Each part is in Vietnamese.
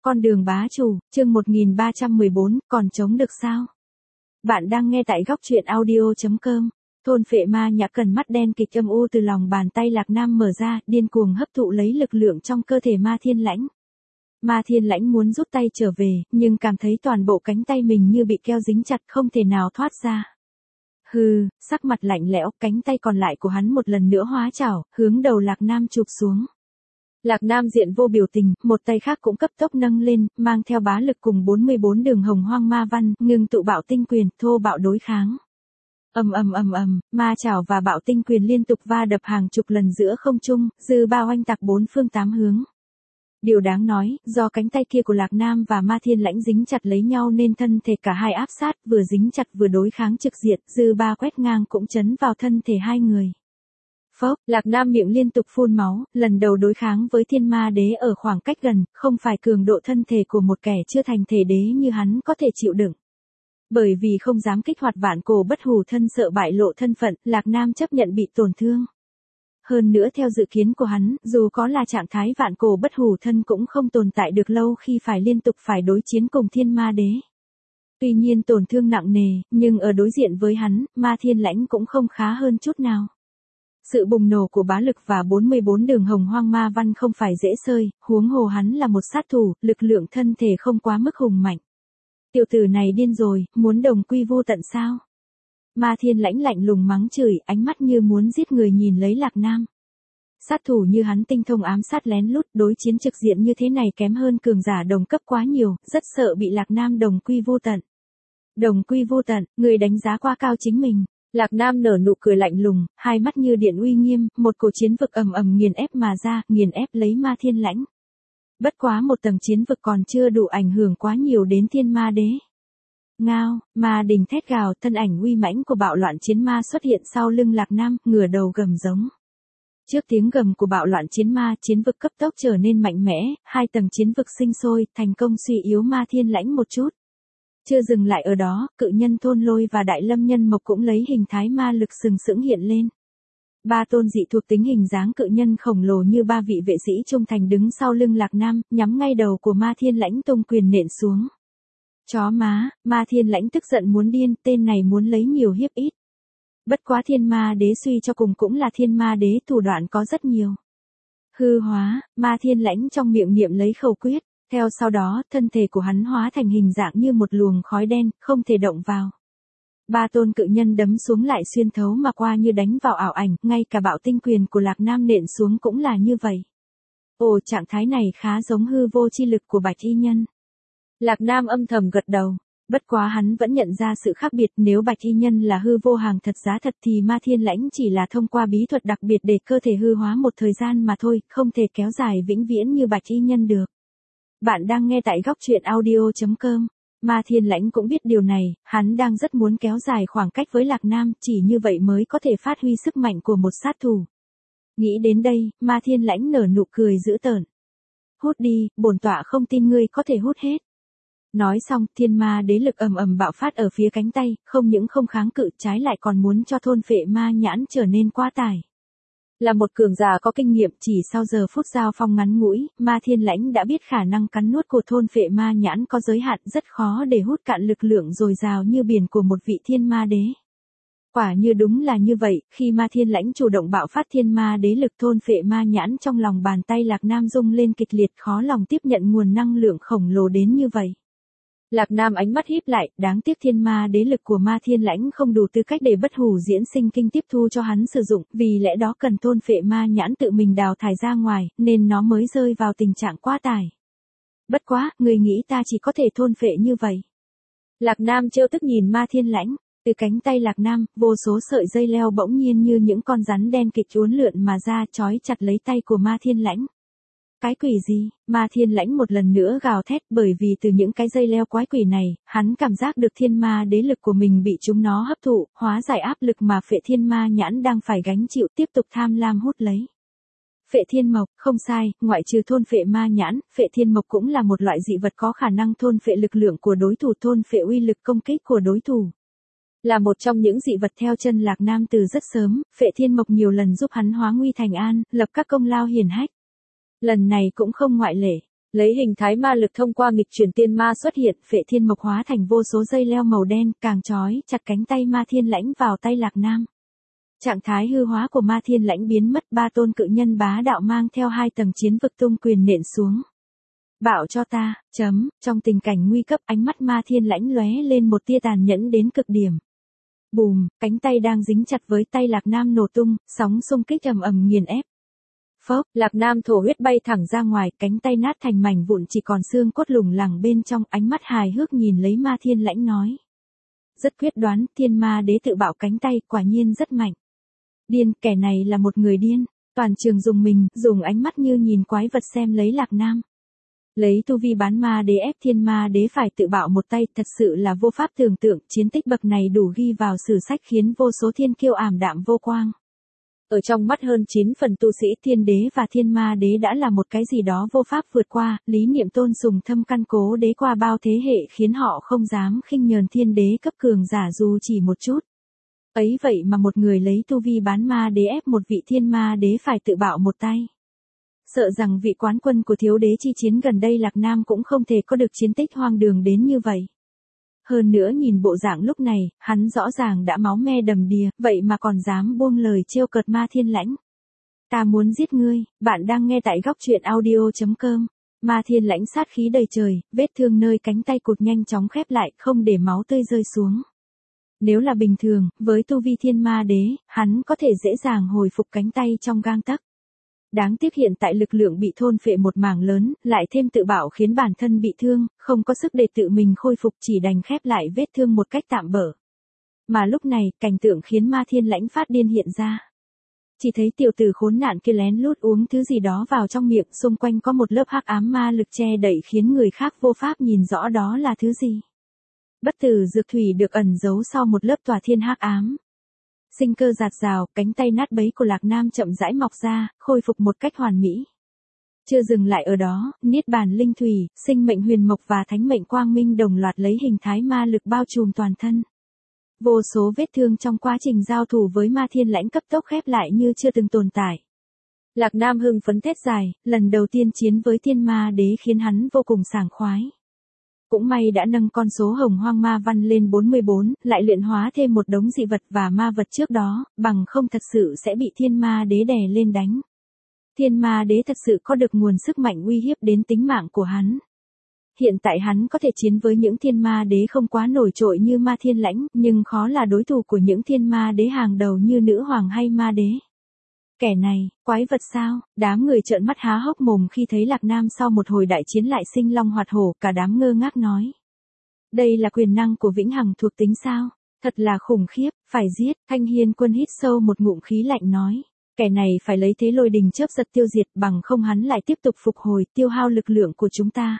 Con đường bá chủ, chương 1314, còn chống được sao? Bạn đang nghe tại góc truyện audio.com. Thôn phệ ma nhã cần mắt đen kịch âm u từ lòng bàn tay Lạc Nam mở ra, điên cuồng hấp thụ lấy lực lượng trong cơ thể Ma Thiên Lãnh. Ma Thiên Lãnh muốn rút tay trở về, nhưng cảm thấy toàn bộ cánh tay mình như bị keo dính chặt không thể nào thoát ra. Hừ, sắc mặt lạnh lẽo, cánh tay còn lại của hắn một lần nữa hóa chảo, hướng đầu Lạc Nam chụp xuống. Lạc Nam diện vô biểu tình, một tay khác cũng cấp tốc nâng lên, mang theo bá lực cùng 44 đường hồng hoang ma văn, ngưng tụ bạo tinh quyền, thô bạo đối kháng. Ma chảo và bạo tinh quyền liên tục va đập hàng chục lần giữa không trung, dư ba oanh tạc bốn phương tám hướng. Điều đáng nói, do cánh tay kia của Lạc Nam và Ma Thiên Lãnh dính chặt lấy nhau nên thân thể cả hai áp sát, vừa dính chặt vừa đối kháng trực diện, dư ba quét ngang cũng chấn vào thân thể hai người. Phốc, Lạc Nam miệng liên tục phun máu, lần đầu đối kháng với Thiên Ma Đế ở khoảng cách gần, không phải cường độ thân thể của một kẻ chưa thành thể đế như hắn có thể chịu đựng. Bởi vì không dám kích hoạt vạn cổ bất hủ thân sợ bại lộ thân phận, Lạc Nam chấp nhận bị tổn thương. Hơn nữa theo dự kiến của hắn, dù có là trạng thái vạn cổ bất hủ thân cũng không tồn tại được lâu khi phải liên tục phải đối chiến cùng Thiên Ma Đế. Tuy nhiên tổn thương nặng nề, nhưng ở đối diện với hắn, Ma Thiên Lãnh cũng không khá hơn chút nào. Sự bùng nổ của bá lực và 44 đường hồng hoang ma văn không phải dễ sơi, huống hồ hắn là một sát thủ, lực lượng thân thể không quá mức hùng mạnh. Tiểu tử này điên rồi, muốn đồng quy vô tận sao? Ma Thiên Lãnh lạnh lùng mắng chửi, ánh mắt như muốn giết người nhìn lấy Lạc Nam. Sát thủ như hắn tinh thông ám sát lén lút, đối chiến trực diện như thế này kém hơn cường giả đồng cấp quá nhiều, rất sợ bị Lạc Nam đồng quy vô tận. Đồng quy vô tận, người đánh giá quá cao chính mình. Lạc Nam nở nụ cười lạnh lùng, hai mắt như điện uy nghiêm, một cổ chiến vực ầm ầm nghiền ép mà ra, nghiền ép lấy Ma Thiên Lãnh. Bất quá một tầng chiến vực còn chưa đủ ảnh hưởng quá nhiều đến Thiên Ma Đế. Ngao, ma đình thét gào, thân ảnh uy mãnh của bạo loạn chiến ma xuất hiện sau lưng Lạc Nam, ngửa đầu gầm giống. Trước tiếng gầm của bạo loạn chiến ma, chiến vực cấp tốc trở nên mạnh mẽ, hai tầng chiến vực sinh sôi, thành công suy yếu Ma Thiên Lãnh một chút. Chưa dừng lại ở đó, cự nhân Thôn Lôi và Đại Lâm Nhân Mộc cũng lấy hình thái ma lực sừng sững hiện lên. Ba tôn dị thuộc tính hình dáng cự nhân khổng lồ như ba vị vệ sĩ trung thành đứng sau lưng Lạc Nam, nhắm ngay đầu của Ma Thiên Lãnh tung quyền nện xuống. Chó má, Ma Thiên Lãnh tức giận muốn điên, tên này muốn lấy nhiều hiếp ít. Bất quá Thiên Ma Đế suy cho cùng cũng là Thiên Ma Đế, thủ đoạn có rất nhiều. Hư hóa, Ma Thiên Lãnh trong miệng niệm lấy khẩu quyết. Theo sau đó, thân thể của hắn hóa thành hình dạng như một luồng khói đen, không thể động vào. Ba tôn cự nhân đấm xuống lại xuyên thấu mà qua như đánh vào ảo ảnh, ngay cả bạo tinh quyền của Lạc Nam nện xuống cũng là như vậy. Ồ, trạng thái này khá giống hư vô chi lực của Bạch Y Nhân. Lạc Nam âm thầm gật đầu. Bất quá hắn vẫn nhận ra sự khác biệt, nếu Bạch Y Nhân là hư vô hàng thật giá thật thì Ma Thiên Lãnh chỉ là thông qua bí thuật đặc biệt để cơ thể hư hóa một thời gian mà thôi, không thể kéo dài vĩnh viễn như Bạch Y Nhân được. Bạn đang nghe tại góc truyện audio.com. Ma Thiên Lãnh cũng biết điều này, hắn đang rất muốn kéo dài khoảng cách với Lạc Nam, chỉ như vậy mới có thể phát huy sức mạnh của một sát thủ. Nghĩ đến đây, Ma Thiên Lãnh nở nụ cười dữ tợn. Hút đi, bổn tọa không tin ngươi có thể hút hết. Nói xong, Thiên Ma Đế lực ầm ầm bạo phát ở phía cánh tay, không những không kháng cự, trái lại còn muốn cho thôn phệ ma nhãn trở nên quá tải. Là một cường giả có kinh nghiệm, chỉ sau giờ phút giao phong ngắn ngủi, Ma Thiên Lãnh đã biết khả năng cắn nuốt của thôn phệ ma nhãn có giới hạn, rất khó để hút cạn lực lượng dồi dào như biển của một vị Thiên Ma Đế. Quả như đúng là như vậy, khi Ma Thiên Lãnh chủ động bạo phát Thiên Ma Đế lực, thôn phệ ma nhãn trong lòng bàn tay Lạc Nam rung lên kịch liệt, khó lòng tiếp nhận nguồn năng lượng khổng lồ đến như vậy. Lạc Nam ánh mắt híp lại, đáng tiếc Thiên Ma Đế lực của Ma Thiên Lãnh không đủ tư cách để bất hủ diễn sinh kinh tiếp thu cho hắn sử dụng, vì lẽ đó cần thôn phệ ma nhãn tự mình đào thải ra ngoài, nên nó mới rơi vào tình trạng quá tải. Bất quá, người nghĩ ta chỉ có thể thôn phệ như vậy. Lạc Nam trêu tức nhìn Ma Thiên Lãnh, từ cánh tay Lạc Nam, vô số sợi dây leo bỗng nhiên như những con rắn đen kịch uốn lượn mà ra, trói chặt lấy tay của Ma Thiên Lãnh. Cái quỷ gì? Ma Thiên Lãnh một lần nữa gào thét, bởi vì từ những cái dây leo quái quỷ này, hắn cảm giác được Thiên Ma Đế lực của mình bị chúng nó hấp thụ, hóa giải áp lực mà Phệ Thiên Ma nhãn đang phải gánh chịu, tiếp tục tham lam hút lấy. Phệ Thiên Mộc, không sai, ngoại trừ thôn phệ ma nhãn, Phệ Thiên Mộc cũng là một loại dị vật có khả năng thôn phệ lực lượng của đối thủ, thôn phệ uy lực công kích của đối thủ. Là một trong những dị vật theo chân Lạc Nam từ rất sớm, Phệ Thiên Mộc nhiều lần giúp hắn hóa nguy thành an, lập các công lao hiển hách. Lần này cũng không ngoại lệ. Lấy hình thái ma lực thông qua nghịch chuyển tiên ma xuất hiện, Phệ Thiên Mộc hóa thành vô số dây leo màu đen, càng trói chặt cánh tay Ma Thiên Lãnh vào tay Lạc Nam. Trạng thái hư hóa của Ma Thiên Lãnh biến mất, ba tôn cự nhân bá đạo mang theo 2 tầng chiến vực tung quyền nện xuống. Bạo cho ta, trong tình cảnh nguy cấp, ánh mắt Ma Thiên Lãnh lóe lên một tia tàn nhẫn đến cực điểm. Bùm, cánh tay đang dính chặt với tay Lạc Nam nổ tung, sóng xung kích ầm ầm nghiền ép. Phốc, Lạc Nam thổ huyết bay thẳng ra ngoài, cánh tay nát thành mảnh vụn chỉ còn xương cốt lủng lẳng bên trong, ánh mắt hài hước nhìn lấy Ma Thiên Lãnh nói. Rất quyết đoán, Thiên Ma Đế tự bạo cánh tay, quả nhiên rất mạnh. Điên, kẻ này là một người điên. Toàn trường dùng mình, dùng ánh mắt như nhìn quái vật xem lấy Lạc Nam. Lấy tu vi bán ma đế ép Thiên Ma Đế phải tự bạo một tay, thật sự là vô pháp tưởng tượng, chiến tích bậc này đủ ghi vào sử sách khiến vô số thiên kiêu ảm đạm vô quang. Ở trong mắt hơn 9 phần tu sĩ Thiên Đế và Thiên Ma Đế đã là một cái gì đó vô pháp vượt qua, lý niệm tôn sùng thâm căn cố đế qua bao thế hệ khiến họ không dám khinh nhờn Thiên Đế cấp cường giả dù chỉ một chút. Ấy vậy mà một người lấy tu vi bán ma đế ép một vị Thiên Ma Đế phải tự bạo một tay. Sợ rằng vị quán quân của thiếu đế chi chiến gần đây Lạc Nam cũng không thể có được chiến tích hoang đường đến như vậy. Hơn nữa nhìn bộ dạng lúc này, hắn rõ ràng đã máu me đầm đìa, vậy mà còn dám buông lời trêu cợt Ma Thiên Lãnh. Ta muốn giết ngươi, bạn đang nghe tại góc truyện audio.com. Ma Thiên Lãnh sát khí đầy trời, vết thương nơi cánh tay cụt nhanh chóng khép lại, không để máu tươi rơi xuống. Nếu là bình thường, với tu vi Thiên Ma Đế, hắn có thể dễ dàng hồi phục cánh tay trong gang tấc. Đáng tiếc hiện tại lực lượng bị thôn phệ một mảng lớn, lại thêm tự bạo khiến bản thân bị thương, không có sức để tự mình khôi phục, chỉ đành khép lại vết thương một cách tạm bợ. Mà lúc này, cảnh tượng khiến Ma Thiên Lãnh phát điên hiện ra. Chỉ thấy tiểu tử khốn nạn kia lén lút uống thứ gì đó vào trong miệng, xung quanh có một lớp hắc ám ma lực che đậy khiến người khác vô pháp nhìn rõ đó là thứ gì. Bất tử dược thủy được ẩn giấu sau một lớp tỏa thiên hắc ám. Sinh cơ dạt dào, cánh tay nát bấy của Lạc Nam chậm rãi mọc ra, khôi phục một cách hoàn mỹ. Chưa dừng lại ở đó, niết bàn linh thủy, sinh mệnh huyền mộc và thánh mệnh quang minh đồng loạt lấy hình thái ma lực bao trùm toàn thân. Vô số vết thương trong quá trình giao thủ với Ma Thiên Lãnh cấp tốc khép lại như chưa từng tồn tại. Lạc Nam hưng phấn thét dài, lần đầu tiên chiến với Thiên Ma Đế khiến hắn vô cùng sảng khoái. Cũng may đã nâng con số hồng hoang ma văn lên 44, lại luyện hóa thêm một đống dị vật và ma vật trước đó, bằng không thật sự sẽ bị Thiên Ma Đế đè lên đánh. Thiên Ma Đế thật sự có được nguồn sức mạnh uy hiếp đến tính mạng của hắn. Hiện tại hắn có thể chiến với những Thiên Ma Đế không quá nổi trội như Ma Thiên Lãnh, nhưng khó là đối thủ của những Thiên Ma Đế hàng đầu như Nữ Hoàng hay Ma Đế. Kẻ này, quái vật sao? Đám người trợn mắt há hốc mồm khi thấy Lạc Nam sau một hồi đại chiến lại sinh long hoạt hổ, cả đám ngơ ngác nói. Đây là quyền năng của vĩnh hằng thuộc tính sao? Thật là khủng khiếp, phải giết. Thanh Hiên Quân hít sâu một ngụm khí lạnh nói. Kẻ này phải lấy thế lôi đình chớp giật tiêu diệt, bằng không hắn lại tiếp tục phục hồi, tiêu hao lực lượng của chúng ta.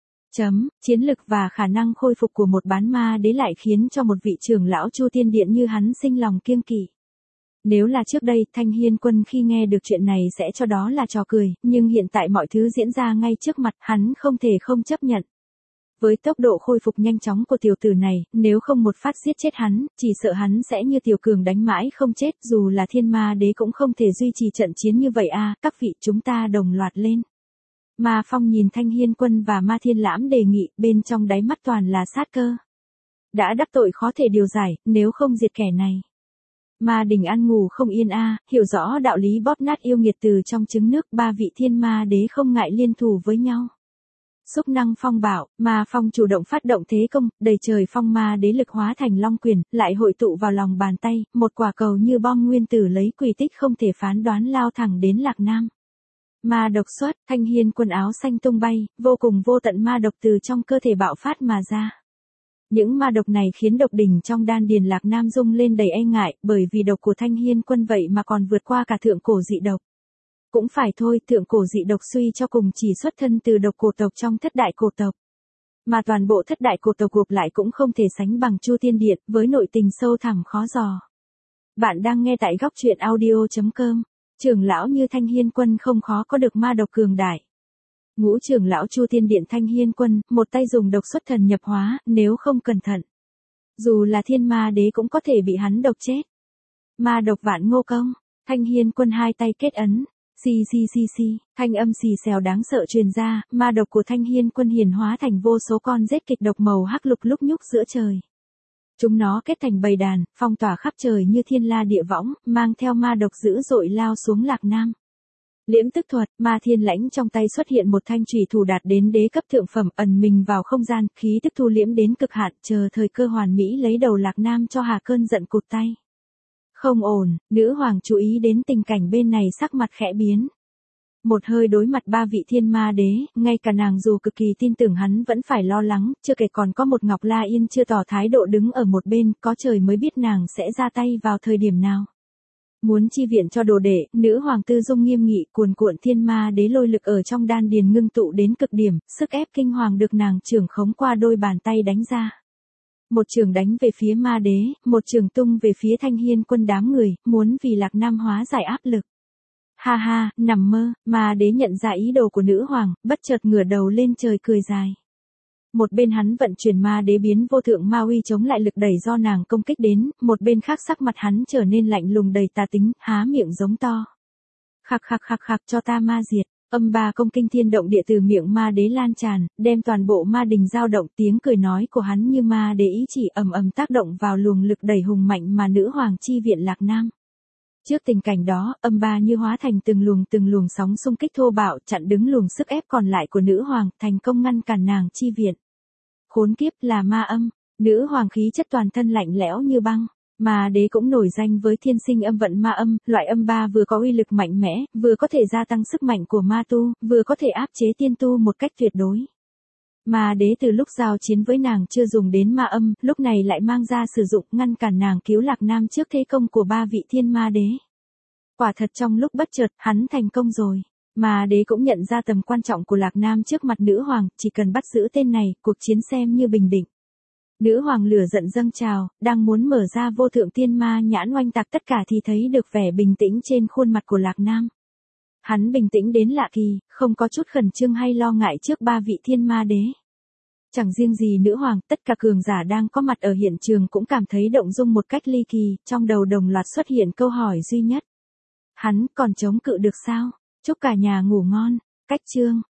Chiến lực và khả năng khôi phục của một bán ma đế lại khiến cho một vị trưởng lão Chu Tiên Điện như hắn sinh lòng kiêng kỵ. Nếu là trước đây, Thanh Hiên Quân khi nghe được chuyện này sẽ cho đó là trò cười, nhưng hiện tại mọi thứ diễn ra ngay trước mặt, hắn không thể không chấp nhận. Với tốc độ khôi phục nhanh chóng của tiểu tử này, nếu không một phát giết chết hắn, chỉ sợ hắn sẽ như tiểu cường đánh mãi không chết, dù là Thiên Ma Đế cũng không thể duy trì trận chiến như vậy a. Các vị, chúng ta đồng loạt lên. Ma Phong nhìn Thanh Hiên Quân và Ma Thiên Lãm đề nghị, bên trong đáy mắt toàn là sát cơ. Đã đắc tội khó thể điều giải, nếu không diệt kẻ này. Ma Đình ăn ngủ không yên a, hiểu rõ đạo lý bóp nát yêu nghiệt từ trong trứng nước, ba vị Thiên Ma Đế không ngại liên thủ với nhau. Xúc năng phong bảo, Ma Phong chủ động phát động thế công, đầy trời phong ma đế lực hóa thành long quyền, lại hội tụ vào lòng bàn tay, một quả cầu như bom nguyên tử lấy quỷ tích không thể phán đoán lao thẳng đến Lạc Nam. Ma độc xuất, Thanh Hiên Quân áo xanh tung bay, vô cùng vô tận ma độc từ trong cơ thể bạo phát mà ra. Những ma độc này khiến độc đỉnh trong đan điền Lạc Nam rung lên đầy e ngại, bởi vì độc của Thanh Hiên Quân vậy mà còn vượt qua cả thượng cổ dị độc. Cũng phải thôi, thượng cổ dị độc suy cho cùng chỉ xuất thân từ độc cổ tộc trong thất đại cổ tộc. Mà toàn bộ thất đại cổ tộc gộp lại cũng không thể sánh bằng Chu Tiên Điện, với nội tình sâu thẳm khó dò. Bạn đang nghe tại góc truyện audio.com. Trưởng lão như Thanh Hiên Quân không khó có được ma độc cường đại. Ngũ trưởng lão Chu Tiên Điện Thanh Hiên Quân, một tay dùng độc xuất thần nhập hóa, nếu không cẩn thận. Dù là Thiên Ma Đế cũng có thể bị hắn độc chết. Ma độc Vạn Ngô Công, Thanh Hiên Quân hai tay kết ấn. Xì xì xì xì, thanh âm xì xèo đáng sợ truyền ra, ma độc của Thanh Hiên Quân hiển hóa thành vô số con rết kịch độc màu hắc lục lúc nhúc giữa trời. Chúng nó kết thành bầy đàn, phong tỏa khắp trời như thiên la địa võng, mang theo ma độc dữ dội lao xuống Lạc Nam. Liễm tức thuật, ma thiên lãnh trong tay xuất hiện một thanh chủy thủ đạt đến đế cấp thượng phẩm, ẩn mình vào không gian, khí tức thu liễm đến cực hạn, chờ thời cơ hoàn mỹ lấy đầu Lạc Nam cho hà cơn giận cụt tay. Không ổn, nữ hoàng chú ý đến tình cảnh bên này sắc mặt khẽ biến. Một hơi đối mặt ba vị thiên ma đế, ngay cả nàng dù cực kỳ tin tưởng hắn vẫn phải lo lắng, chưa kể còn có một Ngọc La Yên chưa tỏ thái độ đứng ở một bên, có trời mới biết nàng sẽ ra tay vào thời điểm nào. Muốn chi viện cho đồ đệ, nữ hoàng tư dung nghiêm nghị, cuồn cuộn thiên ma đế lôi lực ở trong đan điền ngưng tụ đến cực điểm, sức ép kinh hoàng được nàng trưởng khống qua đôi bàn tay đánh ra. Một trường đánh về phía ma đế, một trường tung về phía Thanh Hiên Quân đám người, muốn vì Lạc Nam hóa giải áp lực. Ha ha, nằm mơ, ma đế nhận ra ý đồ của nữ hoàng, bất chợt ngửa đầu lên trời cười dài. Một bên hắn vận chuyển ma đế biến vô thượng ma uy chống lại lực đẩy do nàng công kích đến, một bên khác sắc mặt hắn trở nên lạnh lùng đầy tà tính, há miệng giống to. Khạc khạc khạc khạc cho ta ma diệt, âm ba công kinh thiên động địa từ miệng ma đế lan tràn, đem toàn bộ ma đình dao động, tiếng cười nói của hắn như ma đế ý chỉ ầm ầm tác động vào luồng lực đẩy hùng mạnh mà nữ hoàng chi viện Lạc Nam. Trước tình cảnh đó, âm ba như hóa thành từng luồng sóng xung kích thô bạo chặn đứng luồng sức ép còn lại của nữ hoàng, thành công ngăn cản nàng chi viện. Khốn kiếp là ma âm, nữ hoàng khí chất toàn thân lạnh lẽo như băng. Ma đế cũng nổi danh với thiên sinh âm vận ma âm, loại âm ba vừa có uy lực mạnh mẽ, vừa có thể gia tăng sức mạnh của ma tu, vừa có thể áp chế tiên tu một cách tuyệt đối. Ma đế từ lúc giao chiến với nàng chưa dùng đến ma âm, lúc này lại mang ra sử dụng ngăn cản nàng cứu Lạc Nam trước thế công của ba vị thiên ma đế. Quả thật trong lúc bất chợt, hắn thành công rồi. Ma đế cũng nhận ra tầm quan trọng của Lạc Nam trước mặt nữ hoàng, chỉ cần bắt giữ tên này, cuộc chiến xem như bình định. Nữ hoàng lửa giận dâng trào, đang muốn mở ra vô thượng tiên ma nhãn oanh tạc tất cả thì thấy được vẻ bình tĩnh trên khuôn mặt của Lạc Nam. Hắn bình tĩnh đến lạ kỳ, không có chút khẩn trương hay lo ngại trước ba vị thiên ma đế. Chẳng riêng gì nữ hoàng, tất cả cường giả đang có mặt ở hiện trường cũng cảm thấy động dung một cách ly kỳ, trong đầu đồng loạt xuất hiện câu hỏi duy nhất. Hắn còn chống cự được sao? Chúc cả nhà ngủ ngon. Cách chương